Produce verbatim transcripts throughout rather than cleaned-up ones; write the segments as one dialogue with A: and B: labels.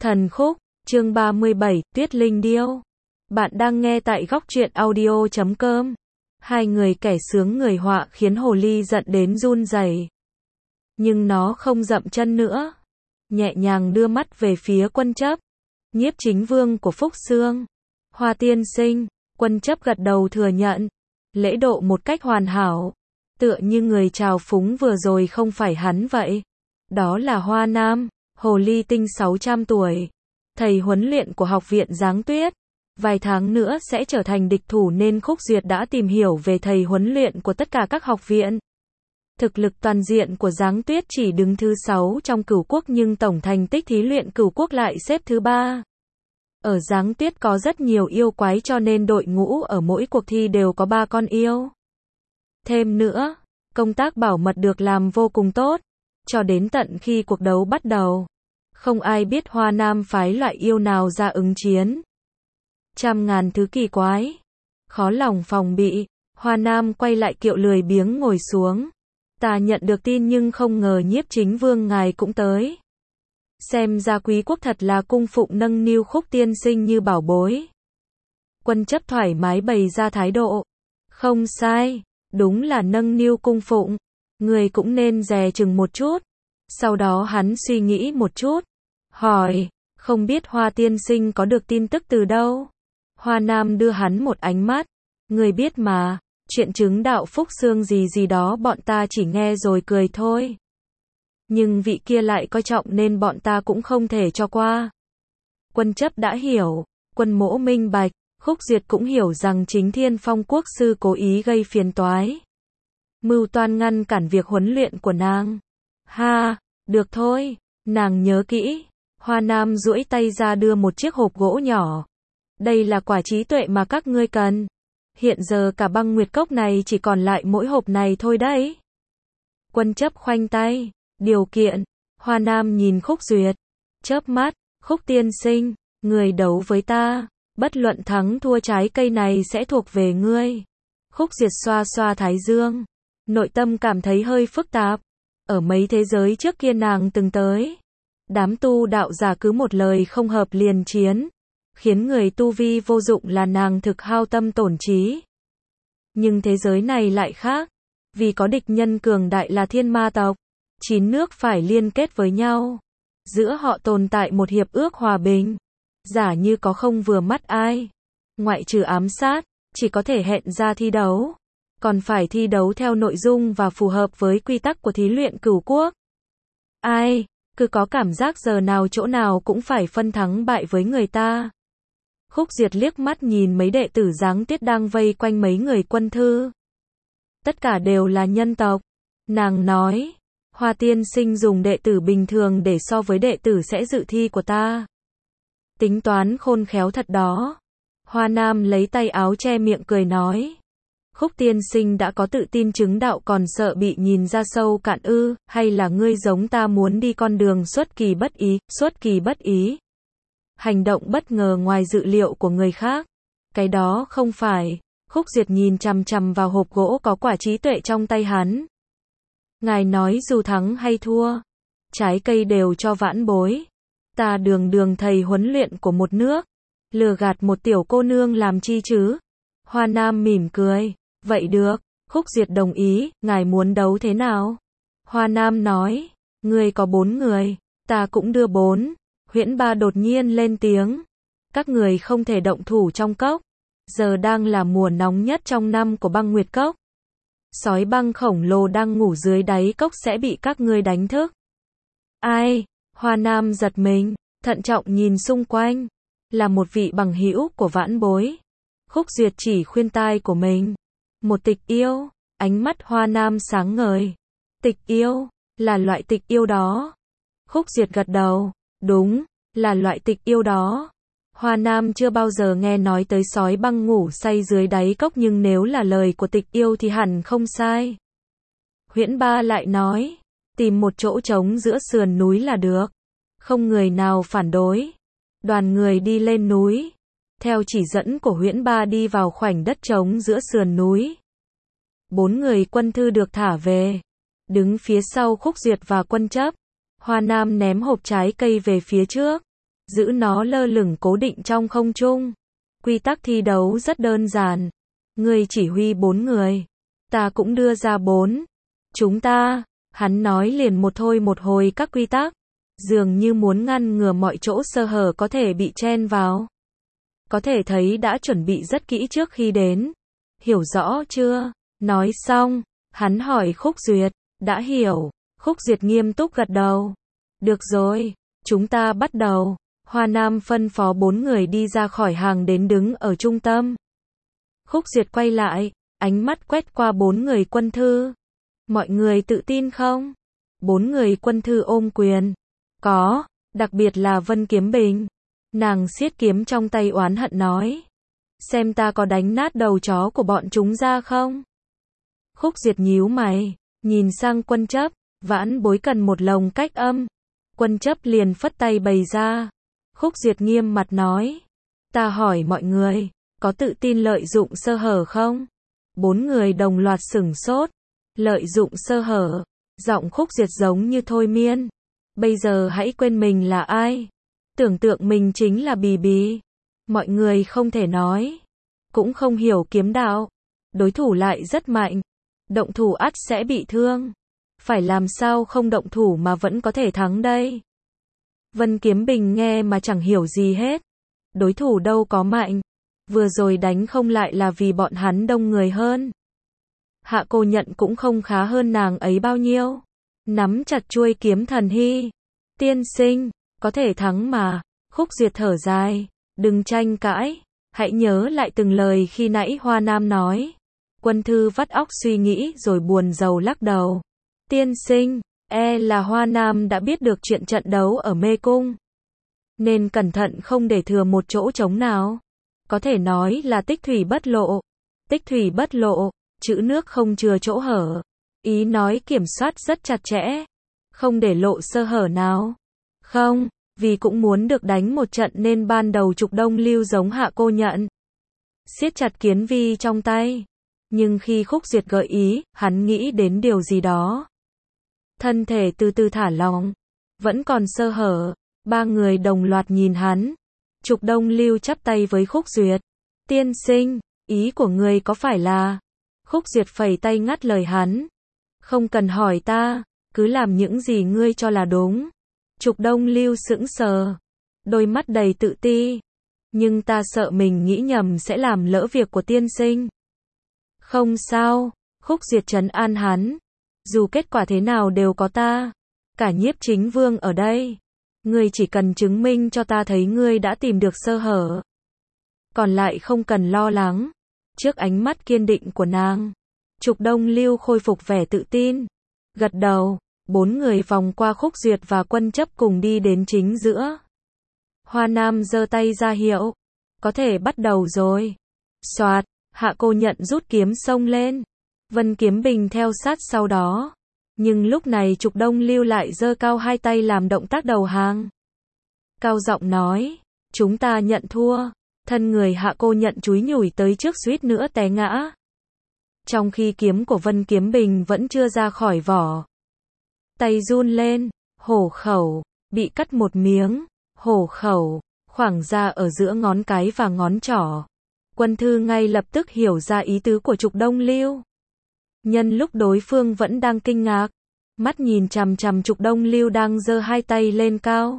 A: Thần khúc, chương ba mươi bảy, Tuyết Linh Điêu. Bạn đang nghe tại góc truyện audio chấm com. Hai người kẻ sướng người họa khiến hồ ly giận đến run rẩy. Nhưng nó không dậm chân nữa. Nhẹ nhàng đưa mắt về phía Quân Chấp. Nhiếp chính vương của Phúc Xương. Hoa tiên sinh, Quân Chấp gật đầu thừa nhận. Lễ độ một cách hoàn hảo. Tựa như người chào phúng vừa rồi không phải hắn vậy. Đó là Hoa Nam, hồ ly tinh sáu trăm tuổi. Thầy huấn luyện của học viện Giáng Tuyết. Vài tháng nữa sẽ trở thành địch thủ nên Khúc Duyệt đã tìm hiểu về thầy huấn luyện của tất cả các học viện. Thực lực toàn diện của Giáng Tuyết chỉ đứng thứ sáu trong cửu quốc nhưng tổng thành tích thí luyện cửu quốc lại xếp thứ ba. Ở Giáng Tuyết có rất nhiều yêu quái cho nên đội ngũ ở mỗi cuộc thi đều có ba con yêu. Thêm nữa, công tác bảo mật được làm vô cùng tốt. Cho đến tận khi cuộc đấu bắt đầu, không ai biết Hoa Nam phái loại yêu nào ra ứng chiến. Trăm ngàn thứ kỳ quái, khó lòng phòng bị. Hoa Nam quay lại kiệu lười biếng ngồi xuống. Ta nhận được tin nhưng không ngờ nhiếp chính vương ngài cũng tới. Xem ra quý quốc thật là cung phụng nâng niu Khúc tiên sinh như bảo bối. Quân Chấp thoải mái bày ra thái độ. Không sai, đúng là nâng niu cung phụng. Người cũng nên dè chừng một chút. Sau đó hắn suy nghĩ một chút. Hỏi, không biết Hoa tiên sinh có được tin tức từ đâu? Hoa Nam đưa hắn một ánh mắt. Người biết mà, chuyện chứng đạo Phúc Xương gì gì đó bọn ta chỉ nghe rồi cười thôi. Nhưng vị kia lại coi trọng nên bọn ta cũng không thể cho qua. Quân Chấp đã hiểu, Quân Mỗ minh bạch, Khúc Duyệt cũng hiểu rằng chính Thiên Phong quốc sư cố ý gây phiền toái. Mưu toan ngăn cản việc huấn luyện của nàng. Ha, được thôi, nàng nhớ kỹ. Hoa Nam duỗi tay ra đưa một chiếc hộp gỗ nhỏ. Đây là quả trí tuệ mà các ngươi cần. Hiện giờ cả băng nguyệt cốc này chỉ còn lại mỗi hộp này thôi đấy. Quân Chấp khoanh tay. Điều kiện. Hoa Nam nhìn Khúc Duyệt. Chớp mắt. Khúc tiên sinh, người đấu với ta. Bất luận thắng thua trái cây này sẽ thuộc về ngươi. Khúc Duyệt xoa xoa thái dương. Nội tâm cảm thấy hơi phức tạp. Ở mấy thế giới trước kia nàng từng tới. Đám tu đạo giả cứ một lời không hợp liền chiến. Khiến người tu vi vô dụng là nàng thực hao tâm tổn trí. Nhưng thế giới này lại khác. Vì có địch nhân cường đại là thiên ma tộc. Chín nước phải liên kết với nhau. Giữa họ tồn tại một hiệp ước hòa bình. Giả như có không vừa mắt ai. Ngoại trừ ám sát, chỉ có thể hẹn ra thi đấu. Còn phải thi đấu theo nội dung và phù hợp với quy tắc của thí luyện cửu quốc. Ai, cứ có cảm giác giờ nào chỗ nào cũng phải phân thắng bại với người ta. Khúc Duyệt liếc mắt nhìn mấy đệ tử Giáng Tuyết đang vây quanh mấy người quân thư. Tất cả đều là nhân tộc. Nàng nói, Hoa tiên sinh dùng đệ tử bình thường để so với đệ tử sẽ dự thi của ta. Tính toán khôn khéo thật đó. Hoa Nam lấy tay áo che miệng cười nói. Khúc tiên sinh đã có tự tin chứng đạo còn sợ bị nhìn ra sâu cạn ư, hay là ngươi giống ta muốn đi con đường xuất kỳ bất ý, xuất kỳ bất ý. Hành động bất ngờ ngoài dự liệu của người khác. Cái đó không phải. Khúc Duyệt nhìn chằm chằm vào hộp gỗ có quả trí tuệ trong tay hắn. Ngài nói dù thắng hay thua, trái cây đều cho vãn bối. Ta đường đường thầy huấn luyện của một nước. Lừa gạt một tiểu cô nương làm chi chứ? Hoa Nam mỉm cười. Vậy được. Khúc Duyệt đồng ý. Ngài muốn đấu thế nào? Hoa Nam nói. Ngươi có bốn người. Ta cũng đưa bốn. Huyễn Ba đột nhiên lên tiếng. Các người không thể động thủ trong cốc. Giờ đang là mùa nóng nhất trong năm của băng nguyệt cốc. Sói băng khổng lồ đang ngủ dưới đáy cốc sẽ bị các ngươi đánh thức. Ai? Hoa Nam giật mình, thận trọng nhìn xung quanh. Là một vị bằng hữu của vãn bối. Khúc Duyệt chỉ khuyên tai của mình. Một tịch yêu. Ánh mắt Hoa Nam sáng ngời. Tịch yêu? Là loại tịch yêu đó. Khúc Duyệt gật đầu. Đúng, là loại tịch yêu đó. Hoa Nam chưa bao giờ nghe nói tới sói băng ngủ say dưới đáy cốc nhưng nếu là lời của tịch yêu thì hẳn không sai. Huyễn Ba lại nói, tìm một chỗ trống giữa sườn núi là được. Không người nào phản đối. Đoàn người đi lên núi. Theo chỉ dẫn của Huyễn Ba đi vào khoảnh đất trống giữa sườn núi. Bốn người quân thư được thả về. Đứng phía sau Khúc Duyệt và Quân Chấp. Hoa Nam ném hộp trái cây về phía trước. giữ nó lơ lửng cố định trong không trung. Quy tắc thi đấu rất đơn giản. Ngươi chỉ huy bốn người. Ta cũng đưa ra bốn. Chúng ta, hắn nói liền một thôi một hồi các quy tắc. Dường như muốn ngăn ngừa mọi chỗ sơ hở có thể bị chen vào. Có thể thấy đã chuẩn bị rất kỹ trước khi đến. Hiểu rõ chưa? Nói xong, hắn hỏi Khúc Duyệt. Đã hiểu. Khúc Duyệt nghiêm túc gật đầu. Được rồi, chúng ta bắt đầu. Hoa Nam phân phó bốn người đi ra khỏi hàng đến đứng ở trung tâm. Khúc Duyệt quay lại, ánh mắt quét qua bốn người quân thư. Mọi người tự tin không? Bốn người quân thư ôm quyền. Có, đặc biệt là Vân Kiếm Bình. Nàng siết kiếm trong tay oán hận nói. Xem ta có đánh nát đầu chó của bọn chúng ra không? Khúc Duyệt nhíu mày, nhìn sang Quân Chấp, vãn bối cần một lồng cách âm. Quân Chấp liền phất tay bày ra. Khúc Duyệt nghiêm mặt nói. Ta hỏi mọi người, có tự tin lợi dụng sơ hở không? Bốn người đồng loạt sửng sốt. Lợi dụng sơ hở. Giọng Khúc Duyệt giống như thôi miên. Bây giờ hãy quên mình là ai. Tưởng tượng mình chính là Bì Bì. Mọi người không thể nói. Cũng không hiểu kiếm đạo. Đối thủ lại rất mạnh. Động thủ ắt sẽ bị thương. Phải làm sao không động thủ mà vẫn có thể thắng đây? Vân Kiếm Bình nghe mà chẳng hiểu gì hết. Đối thủ đâu có mạnh. Vừa rồi đánh không lại là vì bọn hắn đông người hơn. Hạ Cô Nhận cũng không khá hơn nàng ấy bao nhiêu. Nắm chặt chuôi kiếm thần hy. Tiên sinh, có thể thắng mà. Khúc Duyệt thở dài. Đừng tranh cãi. Hãy nhớ lại từng lời khi nãy Hoa Nam nói. Quân thư vắt óc suy nghĩ rồi buồn rầu lắc đầu. Tiên sinh, e là Hoa Nam đã biết được chuyện trận đấu ở Mê Cung. Nên cẩn thận không để thừa một chỗ trống nào. Có thể nói là tích thủy bất lộ. Tích thủy bất lộ, chữ nước không chừa chỗ hở. Ý nói kiểm soát rất chặt chẽ. Không để lộ sơ hở nào. Không, vì cũng muốn được đánh một trận nên ban đầu Trục Đông Lưu giống Hạ Cô Nhận. Siết chặt kiến vi trong tay. Nhưng khi Khúc Duyệt gợi ý, hắn nghĩ đến điều gì đó. Thân thể từ từ thả lỏng. Vẫn còn sơ hở. Ba người đồng loạt nhìn hắn. Trục Đông Lưu chắp tay với Khúc Duyệt. Tiên sinh, ý của ngươi có phải là... Khúc Duyệt phẩy tay ngắt lời hắn. Không cần hỏi ta, cứ làm những gì ngươi cho là đúng. Trục Đông Lưu sững sờ. Đôi mắt đầy tự ti. Nhưng ta sợ mình nghĩ nhầm sẽ làm lỡ việc của tiên sinh. Không sao, Khúc Duyệt trấn an hắn. Dù kết quả thế nào đều có ta. Cả Nhiếp Chính Vương ở đây. Ngươi chỉ cần chứng minh cho ta thấy ngươi đã tìm được sơ hở. Còn lại không cần lo lắng. Trước ánh mắt kiên định của nàng, Trục Đông Lưu khôi phục vẻ tự tin. Gật đầu, bốn người vòng qua Khúc Duyệt và Quân Chấp cùng đi đến chính giữa. Hoa Nam giơ tay ra hiệu. Có thể bắt đầu rồi. Soạt, Hạ Cô Nhận rút kiếm xông lên. Vân Kiếm Bình theo sát sau đó. Nhưng lúc này Trục Đông Lưu lại giơ cao hai tay làm động tác đầu hàng. Cao giọng nói, chúng ta nhận thua. Thân người Hạ Cô Nhận chúi nhủi tới trước suýt nữa té ngã. Trong khi kiếm của Vân Kiếm Bình vẫn chưa ra khỏi vỏ. Tay run lên, hổ khẩu, bị cắt một miếng, hổ khẩu, khoảng ra ở giữa ngón cái và ngón trỏ. Quân thư ngay lập tức hiểu ra ý tứ của Trục Đông Lưu. Nhân lúc đối phương vẫn đang kinh ngạc, mắt nhìn chằm chằm Trục Đông Lưu đang giơ hai tay lên cao.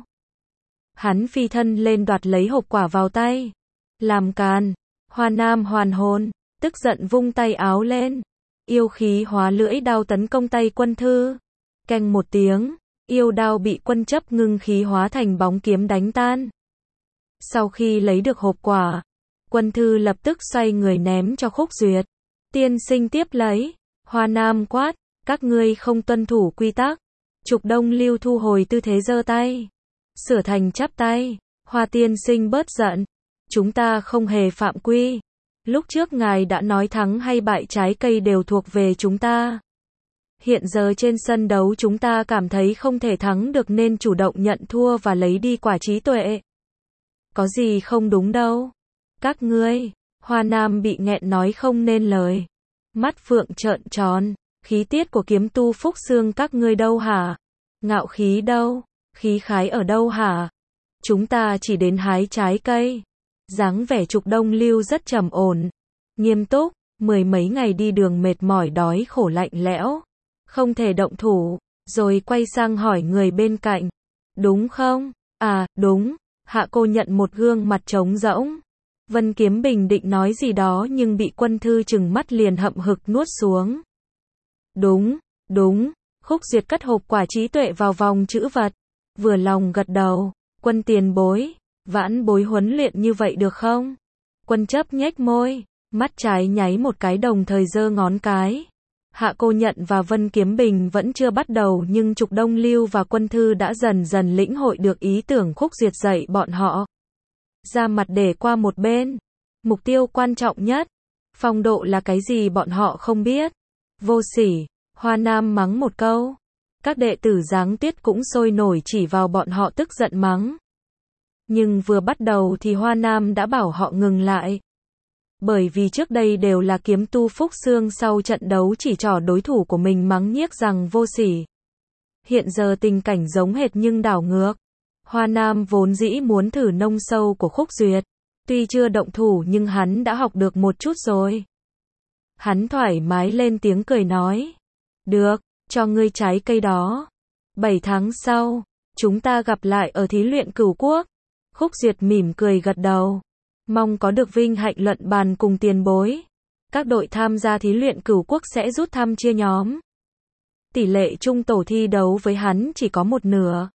A: Hắn phi thân lên đoạt lấy hộp quả vào tay. Làm càn, Hoa Nam hoàn hồn, tức giận vung tay áo lên. Yêu khí hóa lưỡi đao tấn công tay Quân thư. Keng một tiếng, yêu đao bị Quân Chấp ngưng khí hóa thành bóng kiếm đánh tan. Sau khi lấy được hộp quả, Quân thư lập tức xoay người ném cho Khúc Duyệt. Tiên sinh tiếp lấy. Hoa Nam quát, các ngươi không tuân thủ quy tắc. Trục Đông Lưu thu hồi tư thế giơ tay. Sửa thành chắp tay. Hoa tiên sinh bớt giận. Chúng ta không hề phạm quy. Lúc trước ngài đã nói thắng hay bại trái cây đều thuộc về chúng ta. Hiện giờ trên sân đấu chúng ta cảm thấy không thể thắng được nên chủ động nhận thua và lấy đi quả trí tuệ. Có gì không đúng đâu. Các ngươi, Hoa Nam bị nghẹn nói không nên lời. Mắt phượng trợn tròn, khí tiết của kiếm tu Phúc Xương các ngươi đâu hả? Ngạo khí đâu? Khí khái ở đâu hả? chúng ta chỉ đến hái trái cây. Dáng vẻ Trục Đông Lưu rất trầm ổn, nghiêm túc, mười mấy ngày đi đường mệt mỏi đói khổ lạnh lẽo, không thể động thủ, rồi quay sang hỏi người bên cạnh, đúng không? À, đúng, Hạ Cô Nhận một gương mặt trống rỗng. Vân Kiếm Bình định nói gì đó nhưng bị Quân Thư trừng mắt liền hậm hực nuốt xuống. Đúng, đúng, Khúc Duyệt cất hộp quả trí tuệ vào vòng trữ vật, vừa lòng gật đầu, Quân tiền bối, vãn bối huấn luyện như vậy được không? Quân Chấp nhếch môi, mắt trái nháy một cái đồng thời giơ ngón cái. Hạ Cô Nhận và Vân Kiếm Bình vẫn chưa bắt đầu nhưng Trục Đông Lưu và Quân Thư đã dần dần lĩnh hội được ý tưởng Khúc Duyệt dạy bọn họ. Ra mặt để qua một bên. Mục tiêu quan trọng nhất. Phong độ là cái gì bọn họ không biết. Vô sỉ, Hoa Nam mắng một câu. Các đệ tử Giáng Tuyết cũng sôi nổi chỉ vào bọn họ tức giận mắng. Nhưng vừa bắt đầu thì Hoa Nam đã bảo họ ngừng lại. Bởi vì trước đây đều là kiếm tu Phúc Xương sau trận đấu chỉ trỏ đối thủ của mình mắng nhiếc rằng vô sỉ. Hiện giờ tình cảnh giống hệt nhưng đảo ngược. Hoa Nam vốn dĩ muốn thử nông sâu của Khúc Duyệt. Tuy chưa động thủ nhưng hắn đã học được một chút rồi. Hắn thoải mái lên tiếng cười nói. Được, cho ngươi trái cây đó. Bảy tháng sau, chúng ta gặp lại ở thí luyện Cửu Quốc. Khúc Duyệt mỉm cười gật đầu. Mong có được vinh hạnh luận bàn cùng tiền bối. Các đội tham gia thí luyện Cửu Quốc sẽ rút thăm chia nhóm. Tỷ lệ chung tổ thi đấu với hắn chỉ có một nửa.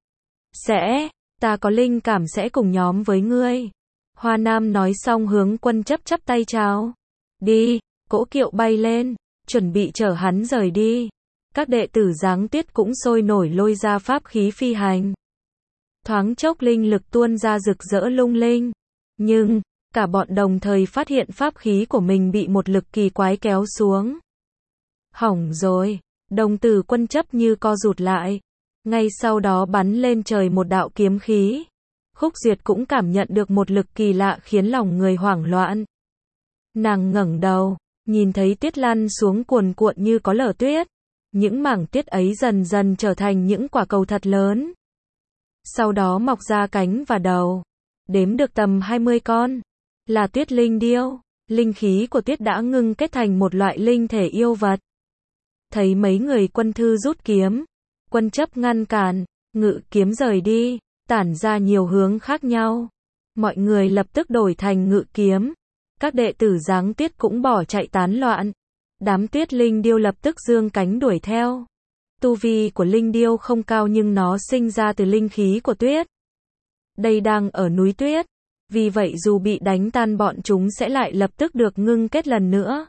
A: Sẽ, ta có linh cảm sẽ cùng nhóm với ngươi. Hoa Nam nói xong hướng Quân Chấp chắp tay chào. Đi, cỗ kiệu bay lên, chuẩn bị chở hắn rời đi. Các đệ tử Giáng Tuyết cũng sôi nổi lôi ra pháp khí phi hành. Thoáng chốc linh lực tuôn ra rực rỡ lung linh. Nhưng, cả bọn đồng thời phát hiện pháp khí của mình bị một lực kỳ quái kéo xuống. Hỏng rồi, đồng tử Quân Chấp như co rụt lại. Ngay sau đó bắn lên trời một đạo kiếm khí. Khúc Duyệt cũng cảm nhận được một lực kỳ lạ khiến lòng người hoảng loạn. Nàng ngẩng đầu, nhìn thấy tuyết lăn xuống cuồn cuộn như có lở tuyết. Những mảng tuyết ấy dần dần trở thành những quả cầu thật lớn. Sau đó mọc ra cánh và đầu. Đếm được tầm hai mươi con. Là tuyết linh điêu. Linh khí của tuyết đã ngưng kết thành một loại linh thể yêu vật. Thấy mấy người Quân Thư rút kiếm. Quân Chấp ngăn cản, ngự kiếm rời đi, tản ra nhiều hướng khác nhau. Mọi người lập tức đổi thành ngự kiếm. Các đệ tử Giáng Tuyết cũng bỏ chạy tán loạn. Đám tuyết linh điêu lập tức giương cánh đuổi theo. Tu vi của linh điêu không cao nhưng nó sinh ra từ linh khí của tuyết. Đây đang ở núi tuyết. Vì vậy dù bị đánh tan bọn chúng sẽ lại lập tức được ngưng kết lần nữa.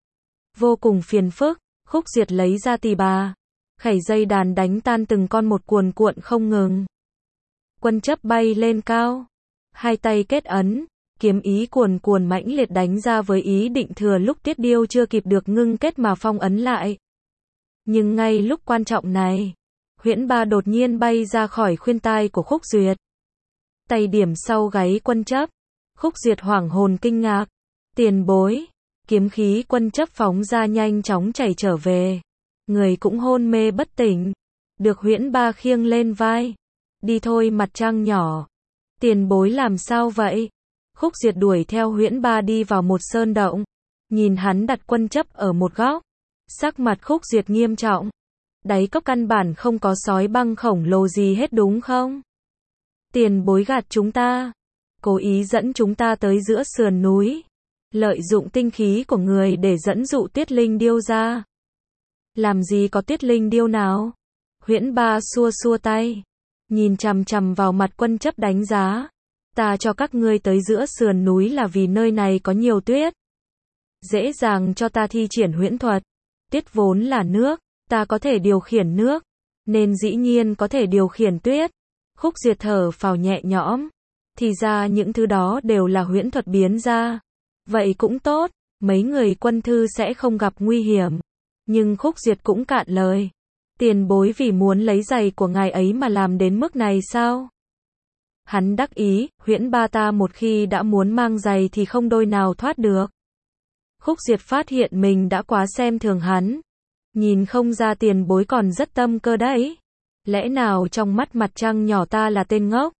A: Vô cùng phiền phức, Khúc Duyệt lấy ra tỳ bà. Khẩy dây đàn đánh tan từng con một cuồn cuộn không ngừng. Quân Chấp bay lên cao. Hai tay kết ấn. Kiếm ý cuồn cuồn mãnh liệt đánh ra với ý định thừa lúc tuyết điêu chưa kịp được ngưng kết mà phong ấn lại. Nhưng ngay lúc quan trọng này, huyễn ba đột nhiên bay ra khỏi khuyên tai của Khúc Duyệt. Tay điểm sau gáy Quân Chấp. Khúc Duyệt hoảng hồn kinh ngạc. Tiền bối. Kiếm khí Quân Chấp phóng ra nhanh chóng chảy trở về. Người cũng hôn mê bất tỉnh. Được huyễn ba khiêng lên vai. Đi thôi mặt trăng nhỏ. Tiền bối làm sao vậy? Khúc Duyệt đuổi theo huyễn ba đi vào một sơn động. Nhìn hắn đặt Quân Chấp ở một góc. Sắc mặt Khúc Duyệt nghiêm trọng. Đáy cốc căn bản không có sói băng khổng lồ gì hết đúng không? Tiền bối gạt chúng ta. Cố ý dẫn chúng ta tới giữa sườn núi. Lợi dụng tinh khí của người để dẫn dụ tuyết linh điêu ra. Làm gì có tuyết linh điêu nào? Huyễn ba xua xua tay. Nhìn chằm chằm vào mặt Quân Chấp đánh giá. Ta cho các ngươi tới giữa sườn núi là vì nơi này có nhiều tuyết. Dễ dàng cho ta thi triển huyễn thuật. Tuyết vốn là nước, ta có thể điều khiển nước. Nên dĩ nhiên có thể điều khiển tuyết. Khúc Duyệt thở phào nhẹ nhõm. Thì ra những thứ đó đều là huyễn thuật biến ra. Vậy cũng tốt, mấy người Quân Thư sẽ không gặp nguy hiểm. Nhưng Khúc Duyệt cũng cạn lời. Tiền bối vì muốn lấy giày của ngài ấy mà làm đến mức này sao? Hắn đắc ý, huyễn ba ta một khi đã muốn mang giày thì không đôi nào thoát được. Khúc Duyệt phát hiện mình đã quá xem thường hắn. Nhìn không ra tiền bối còn rất tâm cơ đấy. Lẽ nào trong mắt mặt trăng nhỏ ta là tên ngốc?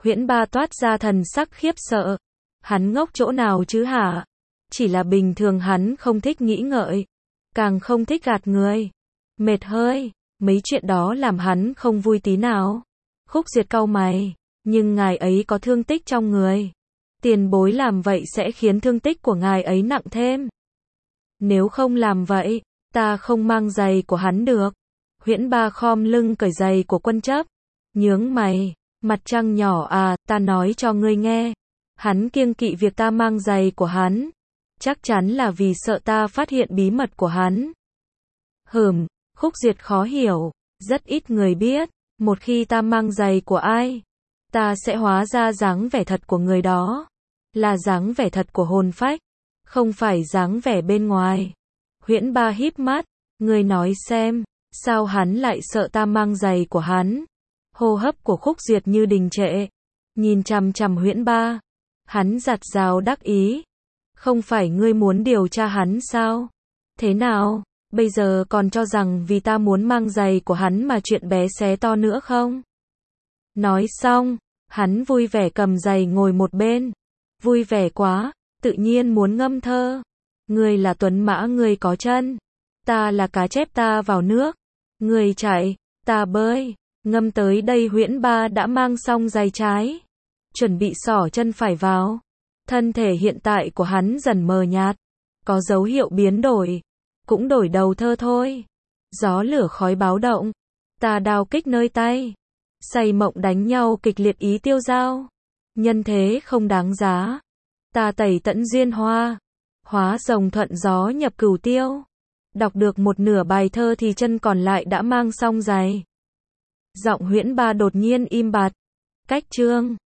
A: Huyễn Ba toát ra thần sắc khiếp sợ. Hắn ngốc chỗ nào chứ hả? Chỉ là bình thường hắn không thích nghĩ ngợi, càng không thích gạt người. Mệt hơi, mấy chuyện đó làm hắn không vui tí nào. Khúc Duyệt cau mày, nhưng ngài ấy có thương tích trong người. Tiền bối làm vậy sẽ khiến thương tích của ngài ấy nặng thêm. Nếu không làm vậy, ta không mang giày của hắn được. Huyễn Ba khom lưng cởi giày của Quân Chấp. Nhướng mày, mặt trăng nhỏ à, ta nói cho ngươi nghe. Hắn kiêng kỵ việc ta mang giày của hắn. Chắc chắn là vì sợ ta phát hiện bí mật của hắn. Hừm, Khúc Duyệt khó hiểu. Rất ít người biết, một khi ta mang giày của ai, ta sẽ hóa ra dáng vẻ thật của người đó. Là dáng vẻ thật của hồn phách, không phải dáng vẻ bên ngoài. Huyễn Ba híp mắt, ngươi nói xem, sao hắn lại sợ ta mang giày của hắn? Hô hấp của Khúc Duyệt như đình trệ, nhìn chằm chằm Huyễn Ba. Hắn giặt rào đắc ý. Không phải ngươi muốn điều tra hắn sao? Thế nào, bây giờ còn cho rằng vì ta muốn mang giày của hắn mà chuyện bé xé to nữa không? Nói xong, hắn vui vẻ cầm giày ngồi một bên. Vui vẻ quá, tự nhiên muốn ngâm thơ. Ngươi là tuấn mã ngươi có chân, ta là cá chép ta vào nước. Ngươi chạy, ta bơi. Ngâm tới đây Huyễn Ba đã mang xong giày trái, chuẩn bị xỏ chân phải vào. Thân thể hiện tại của hắn dần mờ nhạt, có dấu hiệu biến đổi, cũng đổi đầu thơ thôi. Gió lửa khói báo động, ta đao kích nơi tay, say mộng đánh nhau kịch liệt ý tiêu dao. Nhân thế không đáng giá, ta tẩy tận duyên hoa, hóa rồng thuận gió nhập cửu tiêu. Đọc được một nửa bài thơ thì chân còn lại đã mang xong giày. Giọng Huyễn Ba đột nhiên im bặt. Cách chương